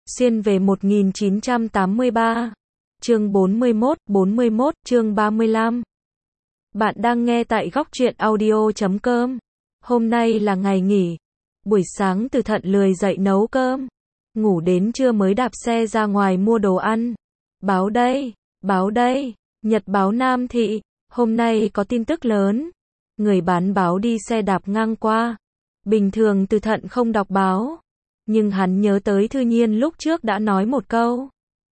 Xuyên về 1983. Chương 41, chương 35. Bạn đang nghe tại góc truyện audio.com. Hôm nay là ngày nghỉ. Buổi sáng Từ Thận lười dậy nấu cơm. Ngủ đến trưa mới đạp xe ra ngoài mua đồ ăn. Báo đây, Nhật báo Nam Thị. Hôm nay có tin tức lớn. Người bán báo đi xe đạp ngang qua. Bình thường Từ Thận không đọc báo. Nhưng hắn nhớ tới Thư Nhiên lúc trước đã nói một câu.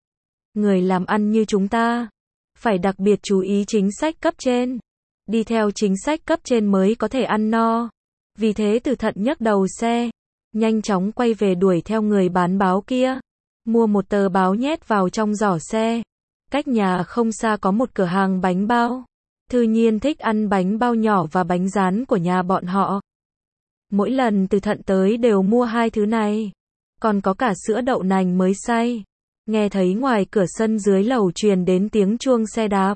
Người làm ăn như chúng ta, phải đặc biệt chú ý chính sách cấp trên. Đi theo chính sách cấp trên mới có thể ăn no. Vì thế Từ Thận nhấc đầu xe, nhanh chóng quay về đuổi theo người bán báo kia. Mua một tờ báo nhét vào trong giỏ xe. Cách nhà không xa có một cửa hàng bánh bao. Thư Nhiên thích ăn bánh bao nhỏ và bánh rán của nhà bọn họ. Mỗi lần Từ Thận tới đều mua hai thứ này. Còn có cả sữa đậu nành mới xay. Nghe thấy ngoài cửa sân dưới lầu truyền đến tiếng chuông xe đạp.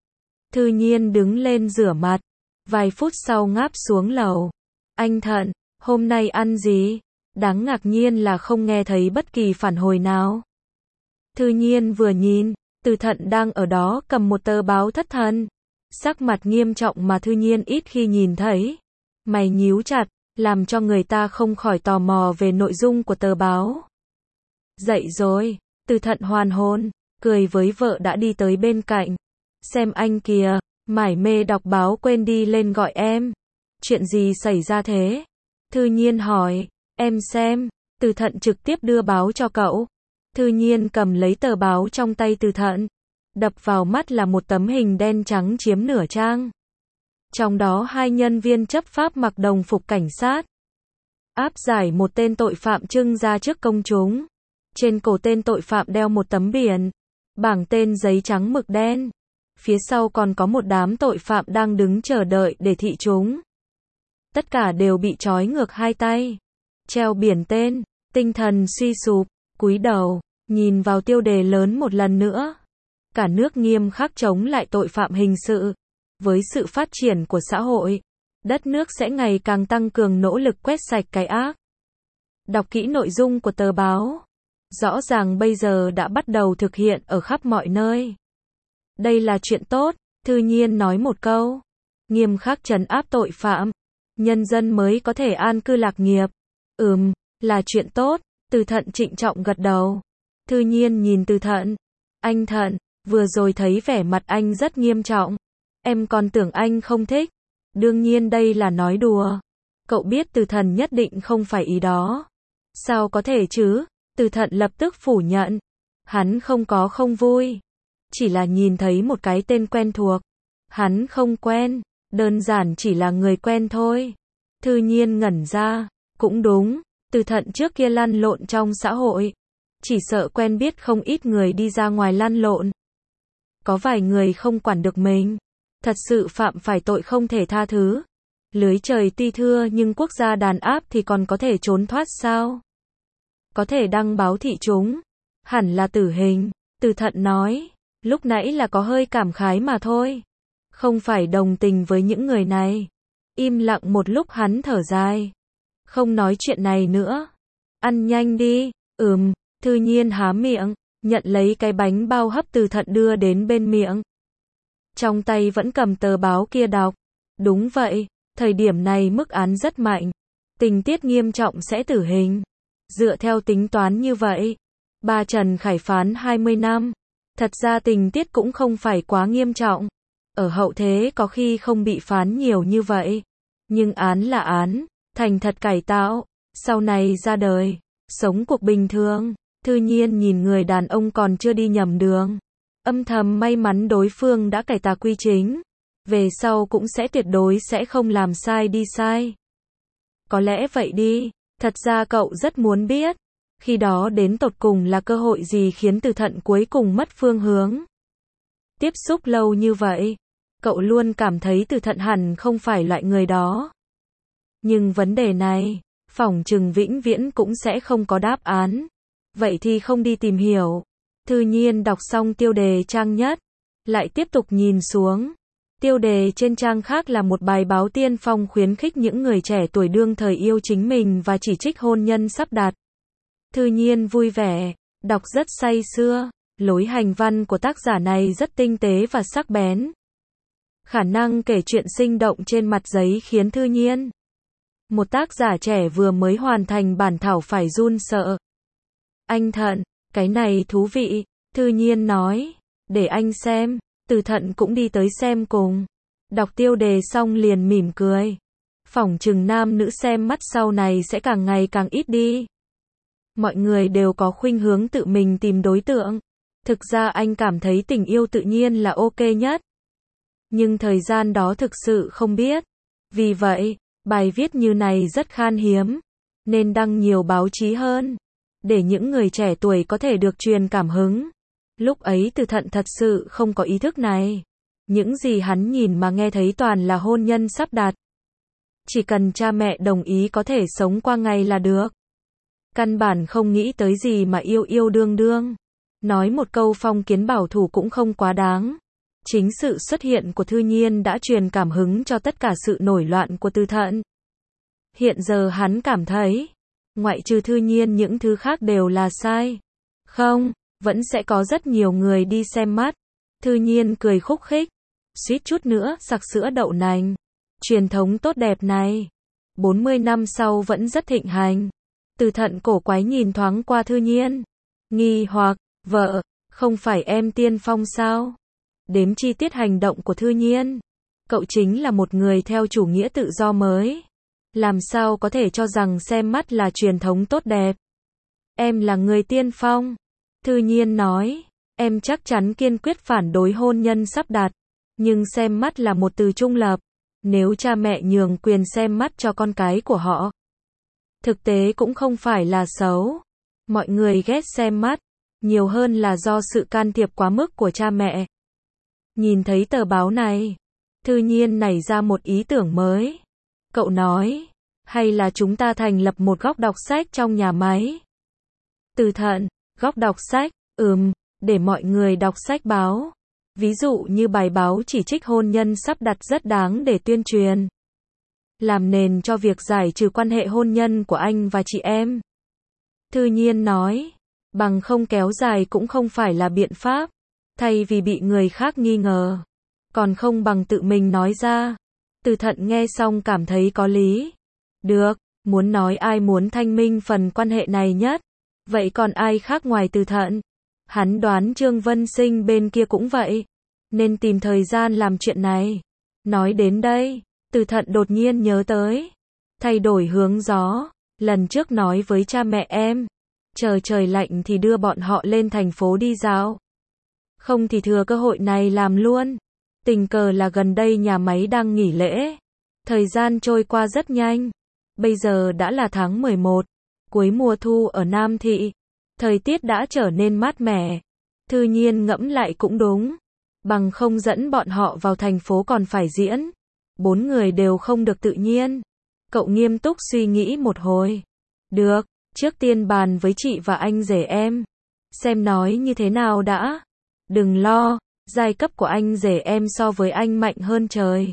Thư Nhiên đứng lên rửa mặt. Vài phút sau ngáp xuống lầu. Anh Thận, hôm nay ăn gì? Đáng ngạc nhiên là không nghe thấy bất kỳ phản hồi nào. Thư Nhiên vừa nhìn, Từ Thận đang ở đó cầm một tờ báo thất thần. Sắc mặt nghiêm trọng mà Thư Nhiên ít khi nhìn thấy. Mày nhíu chặt, làm cho người ta không khỏi tò mò về nội dung của tờ báo. Dậy rồi, Từ Thận hoàn hồn, cười với vợ đã đi tới bên cạnh. Xem anh kìa, mải mê đọc báo quên đi lên gọi em. Chuyện gì xảy ra thế? Thư Nhiên hỏi, em xem. Từ Thận trực tiếp đưa báo cho cậu. Thư Nhiên cầm lấy tờ báo trong tay Từ Thận. Đập vào mắt là một tấm hình đen trắng chiếm nửa trang. Trong đó hai nhân viên chấp pháp mặc đồng phục cảnh sát. Áp giải một tên tội phạm trưng ra trước công chúng. Trên cổ tên tội phạm đeo một tấm biển. Bảng tên giấy trắng mực đen. Phía sau còn có một đám tội phạm đang đứng chờ đợi để thị chúng. Tất cả đều bị trói ngược hai tay. Treo biển tên. Tinh thần suy sụp. Cúi đầu. Nhìn vào tiêu đề lớn một lần nữa. Cả nước nghiêm khắc chống lại tội phạm hình sự. Với sự phát triển của xã hội, đất nước sẽ ngày càng tăng cường nỗ lực quét sạch cái ác. Đọc kỹ nội dung của tờ báo. Rõ ràng bây giờ đã bắt đầu thực hiện ở khắp mọi nơi. Đây là chuyện tốt, Thư Nhiên nói một câu. Nghiêm khắc trấn áp tội phạm. Nhân dân mới có thể an cư lạc nghiệp. Là chuyện tốt, Từ Thận trịnh trọng gật đầu. Thư Nhiên nhìn Từ Thận. Anh Thận, vừa rồi thấy vẻ mặt anh rất nghiêm trọng. Em còn tưởng anh không thích. Đương nhiên đây là nói đùa. Cậu biết Từ Thận nhất định không phải ý đó. Sao có thể chứ? Từ Thận lập tức phủ nhận. Hắn không vui. Chỉ là nhìn thấy một cái tên quen thuộc. Hắn không quen. Đơn giản chỉ là người quen thôi. Thư Nhiên ngẩn ra. Cũng đúng. Từ Thận trước kia lăn lộn trong xã hội. Chỉ sợ quen biết không ít người đi ra ngoài lăn lộn. Có vài người không quản được mình. Thật sự phạm phải tội không thể tha thứ. Lưới trời tuy thưa nhưng quốc gia đàn áp thì còn có thể trốn thoát sao? Có thể đăng báo thị chúng. Hẳn là tử hình. Từ Thận nói. Lúc nãy là có hơi cảm khái mà thôi. Không phải đồng tình với những người này. Im lặng một lúc hắn thở dài. Không nói chuyện này nữa. Ăn nhanh đi. Thư Nhiên há miệng. Nhận lấy cái bánh bao hấp Từ Thận đưa đến bên miệng. Trong tay vẫn cầm tờ báo kia đọc. Đúng vậy, thời điểm này mức án rất mạnh. Tình tiết nghiêm trọng sẽ tử hình. Dựa theo tính toán như vậy, ba Trần Khải phán 20 năm. Thật ra tình tiết cũng không phải quá nghiêm trọng. Ở hậu thế có khi không bị phán nhiều như vậy. Nhưng án là án, thành thật cải tạo. Sau này ra đời, sống cuộc bình thường. Thư Nhiên nhìn người đàn ông còn chưa đi nhầm đường. Âm thầm may mắn đối phương đã cải tà quy chính. Về sau cũng sẽ tuyệt đối sẽ không làm sai đi sai. Có lẽ vậy đi. Thật ra cậu rất muốn biết. Khi đó đến tột cùng là cơ hội gì khiến Từ Thận cuối cùng mất phương hướng. Tiếp xúc lâu như vậy. Cậu luôn cảm thấy Từ Thận hẳn không phải loại người đó. Nhưng vấn đề này, phỏng chừng vĩnh viễn cũng sẽ không có đáp án. Vậy thì không đi tìm hiểu. Thư Nhiên đọc xong tiêu đề trang nhất. Lại tiếp tục nhìn xuống. Tiêu đề trên trang khác là một bài báo tiên phong khuyến khích những người trẻ tuổi đương thời yêu chính mình và chỉ trích hôn nhân sắp đặt. Thư Nhiên vui vẻ. Đọc rất say sưa, lối hành văn của tác giả này rất tinh tế và sắc bén. Khả năng kể chuyện sinh động trên mặt giấy khiến Thư Nhiên, một tác giả trẻ vừa mới hoàn thành bản thảo, phải run sợ. Anh Thận, cái này thú vị, Thư Nhiên nói, để anh xem. Từ Thận cũng đi tới xem cùng. Đọc tiêu đề xong liền mỉm cười. Phỏng chừng nam nữ xem mắt sau này sẽ càng ngày càng ít đi. Mọi người đều có khuynh hướng tự mình tìm đối tượng. Thực ra anh cảm thấy tình yêu tự nhiên là ok nhất. Nhưng thời gian đó thực sự không biết. Vì vậy, bài viết như này rất khan hiếm. Nên đăng nhiều báo chí hơn. Để những người trẻ tuổi có thể được truyền cảm hứng. Lúc ấy Từ Thận thật sự không có ý thức này. Những gì hắn nhìn mà nghe thấy toàn là hôn nhân sắp đặt. Chỉ cần cha mẹ đồng ý có thể sống qua ngày là được. Căn bản không nghĩ tới gì mà yêu yêu đương đương. Nói một câu phong kiến bảo thủ cũng không quá đáng. Chính sự xuất hiện của Thư Nhiên đã truyền cảm hứng cho tất cả sự nổi loạn của Từ Thận. Hiện giờ hắn cảm thấy, ngoại trừ Thư Nhiên những thứ khác đều là sai. Không, vẫn sẽ có rất nhiều người đi xem mắt. Thư Nhiên cười khúc khích. Suýt chút nữa sặc sữa đậu nành. Truyền thống tốt đẹp này, 40 năm sau vẫn rất thịnh hành. Từ Thận cổ quái nhìn thoáng qua Thư Nhiên. Nghi hoặc, vợ, không phải em tiên phong sao? Đếm chi tiết hành động của Thư Nhiên. Cậu chính là một người theo chủ nghĩa tự do mới. Làm sao có thể cho rằng xem mắt là truyền thống tốt đẹp? Em là người tiên phong. Thư Nhiên nói, em chắc chắn kiên quyết phản đối hôn nhân sắp đặt. Nhưng xem mắt là một từ trung lập. Nếu cha mẹ nhường quyền xem mắt cho con cái của họ, thực tế cũng không phải là xấu. Mọi người ghét xem mắt, nhiều hơn là do sự can thiệp quá mức của cha mẹ. Nhìn thấy tờ báo này, Thư Nhiên nảy ra một ý tưởng mới. Cậu nói, hay là chúng ta thành lập một góc đọc sách trong nhà máy? Từ Thận, góc đọc sách, để mọi người đọc sách báo. Ví dụ như bài báo chỉ trích hôn nhân sắp đặt rất đáng để tuyên truyền. Làm nền cho việc giải trừ quan hệ hôn nhân của anh và chị em. Thư Nhiên nói, bằng không kéo dài cũng không phải là biện pháp. Thay vì bị người khác nghi ngờ, còn không bằng tự mình nói ra. Từ Thận nghe xong cảm thấy có lý. Được, muốn nói ai muốn thanh minh phần quan hệ này nhất. Vậy còn ai khác ngoài Từ Thận? Hắn đoán Trương Vân Sinh bên kia cũng vậy. Nên tìm thời gian làm chuyện này. Nói đến đây, Từ Thận đột nhiên nhớ tới. Thay đổi hướng gió. Lần trước nói với cha mẹ em. Trời lạnh thì đưa bọn họ lên thành phố đi dạo. Không thì thừa cơ hội này làm luôn. Tình cờ là gần đây nhà máy đang nghỉ lễ. Thời gian trôi qua rất nhanh. Bây giờ đã là tháng 11. Cuối mùa thu ở Nam Thị. Thời tiết đã trở nên mát mẻ. Thư Nhiên ngẫm lại cũng đúng. Bằng không dẫn bọn họ vào thành phố còn phải diễn. 4 người đều không được tự nhiên. Cậu nghiêm túc suy nghĩ một hồi. Được, trước tiên bàn với chị và anh rể em. Xem nói như thế nào đã. Đừng lo, giai cấp của anh rể em so với anh mạnh hơn trời.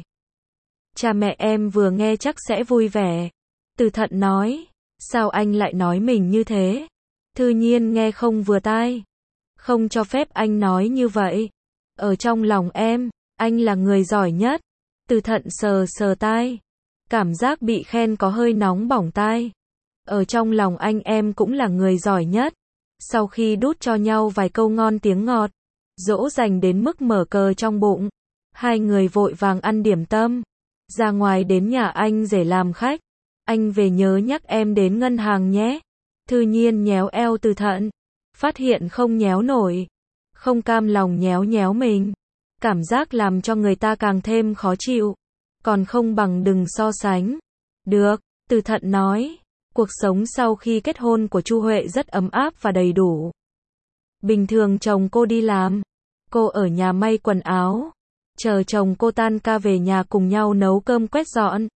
Cha mẹ em vừa nghe chắc sẽ vui vẻ. Từ Thận nói, sao anh lại nói mình như thế? Thư Nhiên nghe không vừa tai. Không cho phép anh nói như vậy. Ở trong lòng em, anh là người giỏi nhất. Từ Thận sờ sờ tai. Cảm giác bị khen có hơi nóng bỏng tai. Ở trong lòng anh em cũng là người giỏi nhất. Sau khi đút cho nhau vài câu ngon tiếng ngọt, dỗ dành đến mức mở cờ trong bụng, hai người vội vàng ăn điểm tâm. Ra ngoài đến nhà anh rể làm khách. Anh về nhớ nhắc em đến ngân hàng nhé. Thư Nhiên nhéo eo Từ Thận. Phát hiện không nhéo nổi. Không cam lòng nhéo nhéo mình. Cảm giác làm cho người ta càng thêm khó chịu. Còn không bằng đừng so sánh. Được, Từ Thận nói. Cuộc sống sau khi kết hôn của Chu Huệ rất ấm áp và đầy đủ. Bình thường chồng cô đi làm. Cô ở nhà may quần áo. Chờ chồng cô tan ca về nhà cùng nhau nấu cơm quét dọn.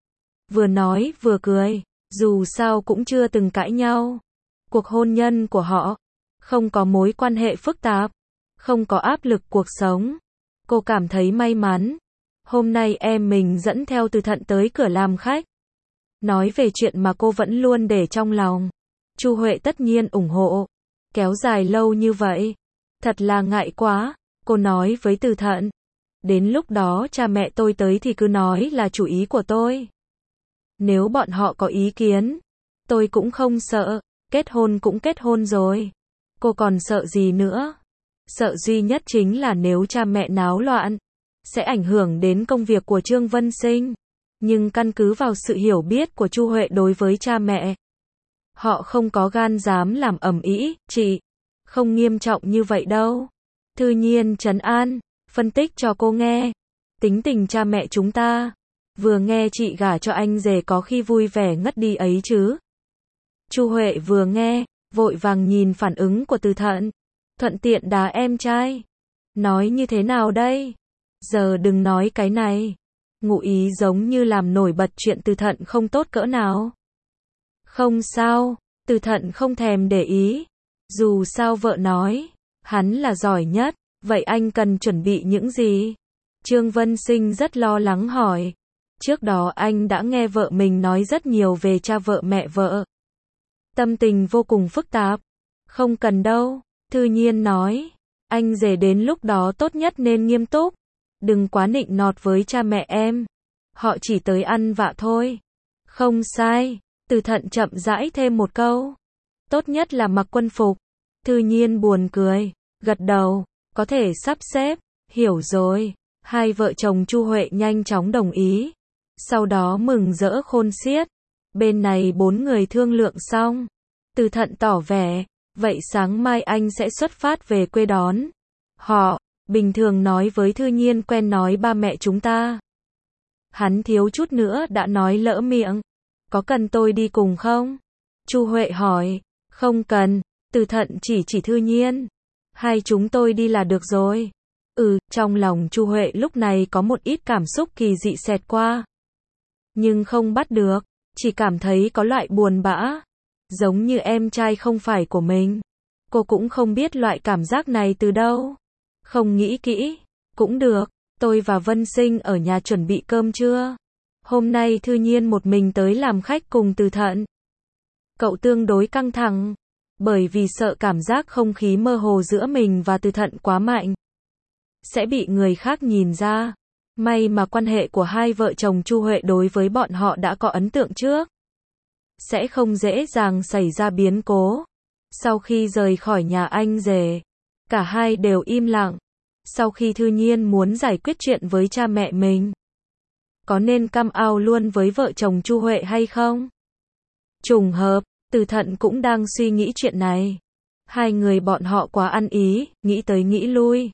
Vừa nói vừa cười. Dù sao cũng chưa từng cãi nhau. Cuộc hôn nhân của họ không có mối quan hệ phức tạp. Không có áp lực cuộc sống. Cô cảm thấy may mắn. Hôm nay em mình dẫn theo Từ Thận tới cửa làm khách. Nói về chuyện mà cô vẫn luôn để trong lòng. Chu Huệ tất nhiên ủng hộ. kéo dài lâu như vậy. Thật là ngại quá, cô nói với Từ Thận. Đến lúc đó cha mẹ tôi tới thì cứ nói là chủ ý của tôi. Nếu bọn họ có ý kiến, tôi cũng không sợ, kết hôn cũng kết hôn rồi. Cô còn sợ gì nữa? Sợ duy nhất chính là nếu cha mẹ náo loạn, sẽ ảnh hưởng đến công việc của Trương Vân Sinh. Nhưng căn cứ vào sự hiểu biết của Chu Huệ đối với cha mẹ, họ không có gan dám làm ầm ĩ, chị. Không nghiêm trọng như vậy đâu. Thư Nhiên trấn an, phân tích cho cô nghe. Tính tình cha mẹ chúng ta, vừa nghe chị gả cho anh rể có khi vui vẻ ngất đi ấy chứ. Chu Huệ vừa nghe, vội vàng nhìn phản ứng của Từ Thận. Thuận tiện đá em trai. Nói như thế nào đây? Giờ đừng nói cái này. Ngụ ý giống như làm nổi bật chuyện Từ Thận không tốt cỡ nào. Không sao, Từ Thận không thèm để ý. Dù sao vợ nói, hắn là giỏi nhất, vậy anh cần chuẩn bị những gì? Trương Vân Sinh rất lo lắng hỏi. Trước đó anh đã nghe vợ mình nói rất nhiều về cha vợ mẹ vợ. Tâm tình vô cùng phức tạp. Không cần đâu, Thư Nhiên nói. Anh rể đến lúc đó tốt nhất nên nghiêm túc. Đừng quá nịnh nọt với cha mẹ em. Họ chỉ tới ăn vạ thôi. Không sai, Từ Thận chậm rãi thêm một câu. Tốt nhất là mặc quân phục. Thư Nhiên buồn cười, gật đầu, có thể sắp xếp, hiểu rồi. Hai vợ chồng Chu Huệ nhanh chóng đồng ý. Sau đó mừng rỡ khôn xiết. Bên này 4 người thương lượng xong. Từ Thận tỏ vẻ, vậy sáng mai anh sẽ xuất phát về quê đón họ. Bình thường nói với Thư Nhiên quen nói ba mẹ chúng ta. Hắn thiếu chút nữa đã nói lỡ miệng. Có cần tôi đi cùng không? Chu Huệ hỏi. Không cần. Từ Thận chỉ Thư Nhiên. Hai chúng tôi đi là được rồi. Trong lòng Chu Huệ lúc này có một ít cảm xúc kỳ dị xẹt qua. Nhưng không bắt được, chỉ cảm thấy có loại buồn bã. Giống như em trai không phải của mình. Cô cũng không biết loại cảm giác này từ đâu. Không nghĩ kỹ, cũng được, tôi và Vân Sinh ở nhà chuẩn bị cơm trưa. Hôm nay Thư Nhiên một mình tới làm khách cùng Từ Thận. Cậu tương đối căng thẳng, bởi vì sợ cảm giác không khí mơ hồ giữa mình và Từ Thận quá mạnh. Sẽ bị người khác nhìn ra. May mà quan hệ của hai vợ chồng Chu Huệ đối với bọn họ đã có ấn tượng trước. Sẽ không dễ dàng xảy ra biến cố. Sau khi rời khỏi nhà anh rể, cả hai đều im lặng. Sau khi Thư Nhiên muốn giải quyết chuyện với cha mẹ mình, có nên cam ao luôn với vợ chồng Chu Huệ hay không? Trùng hợp, Từ Thận cũng đang suy nghĩ chuyện này. Hai người bọn họ quá ăn ý, nghĩ tới nghĩ lui.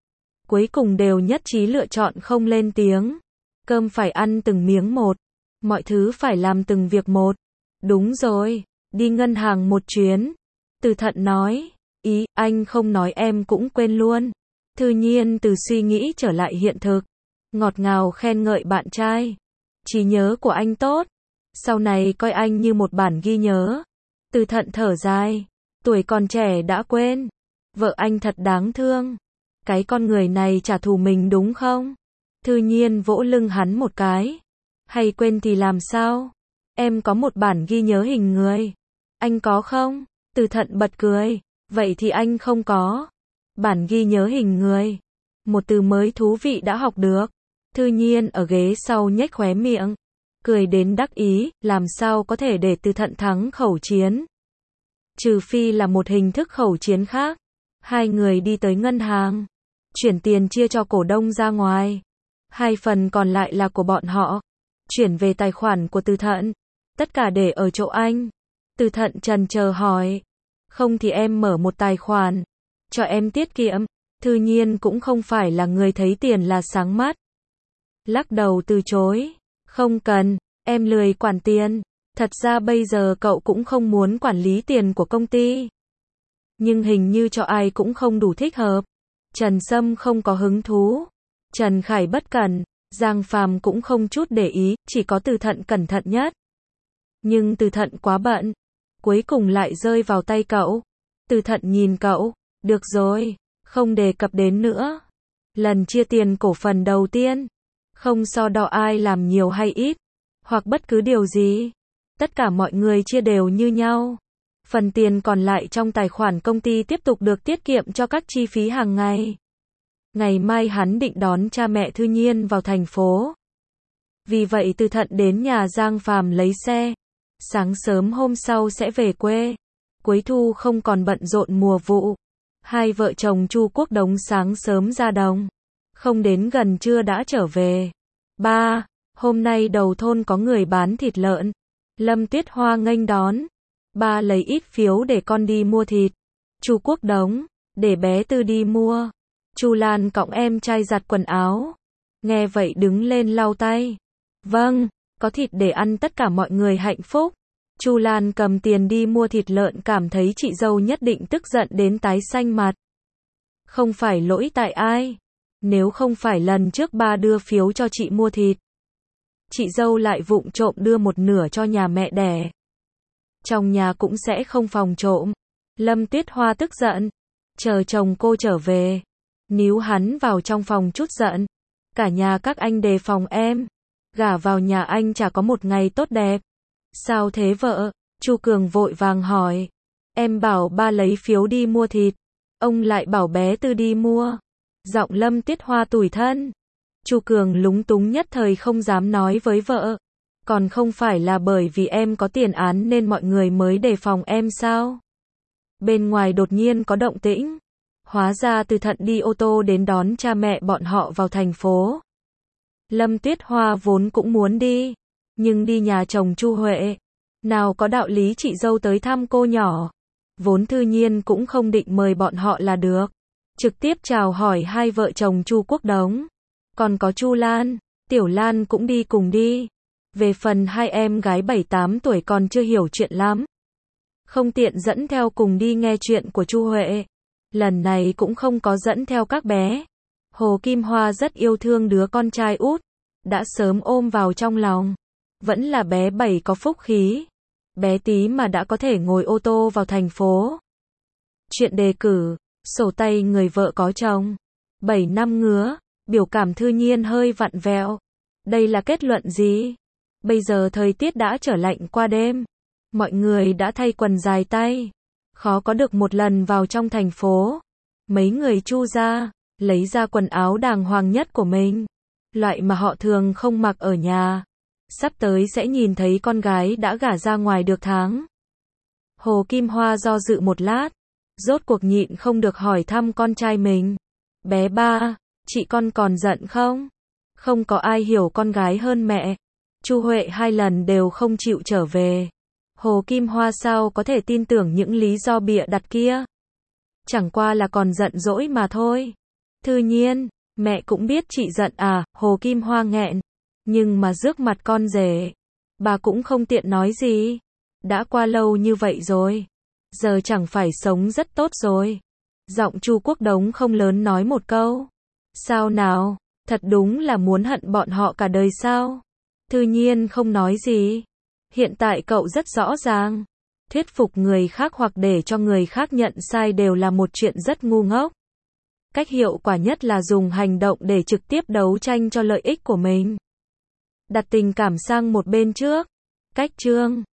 Cuối cùng đều nhất trí lựa chọn không lên tiếng. Cơm phải ăn từng miếng một. Mọi thứ phải làm từng việc một. Đúng rồi, đi ngân hàng một chuyến. Từ Thận nói. Ý, anh không nói em cũng quên luôn. Thư Nhiên từ suy nghĩ trở lại hiện thực. Ngọt ngào khen ngợi bạn trai. Trí nhớ của anh tốt. Sau này coi anh như một bản ghi nhớ. Từ Thận thở dài. Tuổi còn trẻ đã quên. Vợ anh thật đáng thương. Cái con người này trả thù mình đúng không? Thư Nhiên vỗ lưng hắn một cái. Hay quên thì làm sao? Em có một bản ghi nhớ hình người. Anh có không? Từ Thận bật cười. Vậy thì anh không có. Bản ghi nhớ hình người. Một từ mới thú vị đã học được. Thư Nhiên ở ghế sau nhếch khóe miệng. Cười đến đắc ý, làm sao có thể để Từ Thận thắng khẩu chiến. Trừ phi là một hình thức khẩu chiến khác. Hai người đi tới ngân hàng. Chuyển tiền chia cho cổ đông ra ngoài. 2 phần còn lại là của bọn họ. Chuyển về tài khoản của Từ Thận. Tất cả để ở chỗ anh. Từ Thận chần chờ hỏi. Không thì em mở một tài khoản. Cho em tiết kiệm. Thư Nhiên cũng không phải là người thấy tiền là sáng mắt. Lắc đầu từ chối. Không cần, em lười quản tiền. Thật ra bây giờ cậu cũng không muốn quản lý tiền của công ty. Nhưng hình như cho ai cũng không đủ thích hợp. Trần Sâm không có hứng thú. Trần Khải bất cẩn. Giang Phàm cũng không chút để ý, chỉ có Từ Thận cẩn thận nhất. Nhưng Từ Thận quá bận. Cuối cùng lại rơi vào tay cậu. Từ Thận nhìn cậu. Được rồi, không đề cập đến nữa. Lần chia tiền cổ phần đầu tiên. Không so đo ai làm nhiều hay ít. Hoặc bất cứ điều gì. Tất cả mọi người chia đều như nhau. Phần tiền còn lại trong tài khoản công ty tiếp tục được tiết kiệm cho các chi phí hàng ngày. Ngày mai hắn định đón cha mẹ Thư Nhiên vào thành phố. Vì vậy Từ Thận đến nhà Giang Phàm lấy xe. Sáng sớm hôm sau sẽ về quê. Cuối thu không còn bận rộn mùa vụ. Hai vợ chồng Chu Quốc Đống sáng sớm ra đồng. Không đến gần trưa đã trở về. Ba, hôm nay đầu thôn có người bán thịt lợn. Lâm Tuyết Hoa nghênh đón. Ba lấy ít phiếu để con đi mua thịt. Chu Quốc Đống, để bé Tư đi mua. Chu Lan cõng em trai giặt quần áo. Nghe vậy đứng lên lau tay. Vâng, có thịt để ăn tất cả mọi người hạnh phúc. Chu Lan cầm tiền đi mua thịt lợn, cảm thấy chị dâu nhất định tức giận đến tái xanh mặt. Không phải lỗi tại ai. Nếu không phải lần trước ba đưa phiếu cho chị mua thịt, chị dâu lại vụng trộm đưa một nửa cho nhà mẹ đẻ. Trong nhà cũng sẽ không phòng trộm. Lâm Tuyết Hoa tức giận. Chờ chồng cô trở về. Níu hắn vào trong phòng chút giận. Cả nhà các anh đề phòng em. Gả vào nhà anh chả có một ngày tốt đẹp. Sao thế vợ? Chu Cường vội vàng hỏi. Em bảo ba lấy phiếu đi mua thịt. Ông lại bảo bé Tư đi mua. Giọng Lâm Tuyết Hoa tủi thân. Chu Cường lúng túng nhất thời không dám nói với vợ. Còn không phải là bởi vì em có tiền án nên mọi người mới đề phòng em sao? Bên ngoài đột nhiên có động tĩnh. Hóa ra Từ Thận đi ô tô đến đón cha mẹ bọn họ vào thành phố. Lâm Tuyết Hoa vốn cũng muốn đi, nhưng đi nhà chồng Chu Huệ. Nào có đạo lý chị dâu tới thăm cô nhỏ. Vốn Thư Nhiên cũng không định mời bọn họ là được. Trực tiếp chào hỏi hai vợ chồng Chu Quốc Đống. Còn có Chu Lan, Tiểu Lan cũng đi cùng đi. Về phần hai em gái 7-8 tuổi còn chưa hiểu chuyện lắm. Không tiện dẫn theo cùng đi nghe chuyện của Chu Huệ. Lần này cũng không có dẫn theo các bé. Hồ Kim Hoa rất yêu thương đứa con trai út. Đã sớm ôm vào trong lòng. Vẫn là bé 7 có phúc khí. Bé tí mà đã có thể ngồi ô tô vào thành phố. Chuyện đề cử, sổ tay người vợ có chồng. 7 năm ngứa, biểu cảm Thư Nhiên hơi vặn vẹo. Đây là kết luận gì? Bây giờ thời tiết đã trở lạnh qua đêm. Mọi người đã thay quần dài tay. Khó có được một lần vào trong thành phố. Mấy người Chu ra, lấy ra quần áo đàng hoàng nhất của mình. Loại mà họ thường không mặc ở nhà. Sắp tới sẽ nhìn thấy con gái đã gả ra ngoài được tháng. Hồ Kim Hoa do dự một lát. Rốt cuộc nhịn không được hỏi thăm con trai mình. Bé Ba, chị con còn giận không? Không có ai hiểu con gái hơn mẹ. Chu Huệ 2 lần đều không chịu trở về. Hồ Kim Hoa sao có thể tin tưởng những lý do bịa đặt kia? Chẳng qua là còn giận dỗi mà thôi. Thư Nhiên, mẹ cũng biết chị giận à? Hồ Kim Hoa nghẹn. Nhưng mà rước mặt con rể, bà cũng không tiện nói gì. Đã qua lâu như vậy rồi. Giờ chẳng phải sống rất tốt rồi. Giọng Chu Quốc Đống không lớn nói một câu. Sao nào? Thật đúng là muốn hận bọn họ cả đời sao? Thư Nhiên không nói gì. Hiện tại cậu rất rõ ràng. Thuyết phục người khác hoặc để cho người khác nhận sai đều là một chuyện rất ngu ngốc. Cách hiệu quả nhất là dùng hành động để trực tiếp đấu tranh cho lợi ích của mình. Đặt tình cảm sang một bên trước. Cách chương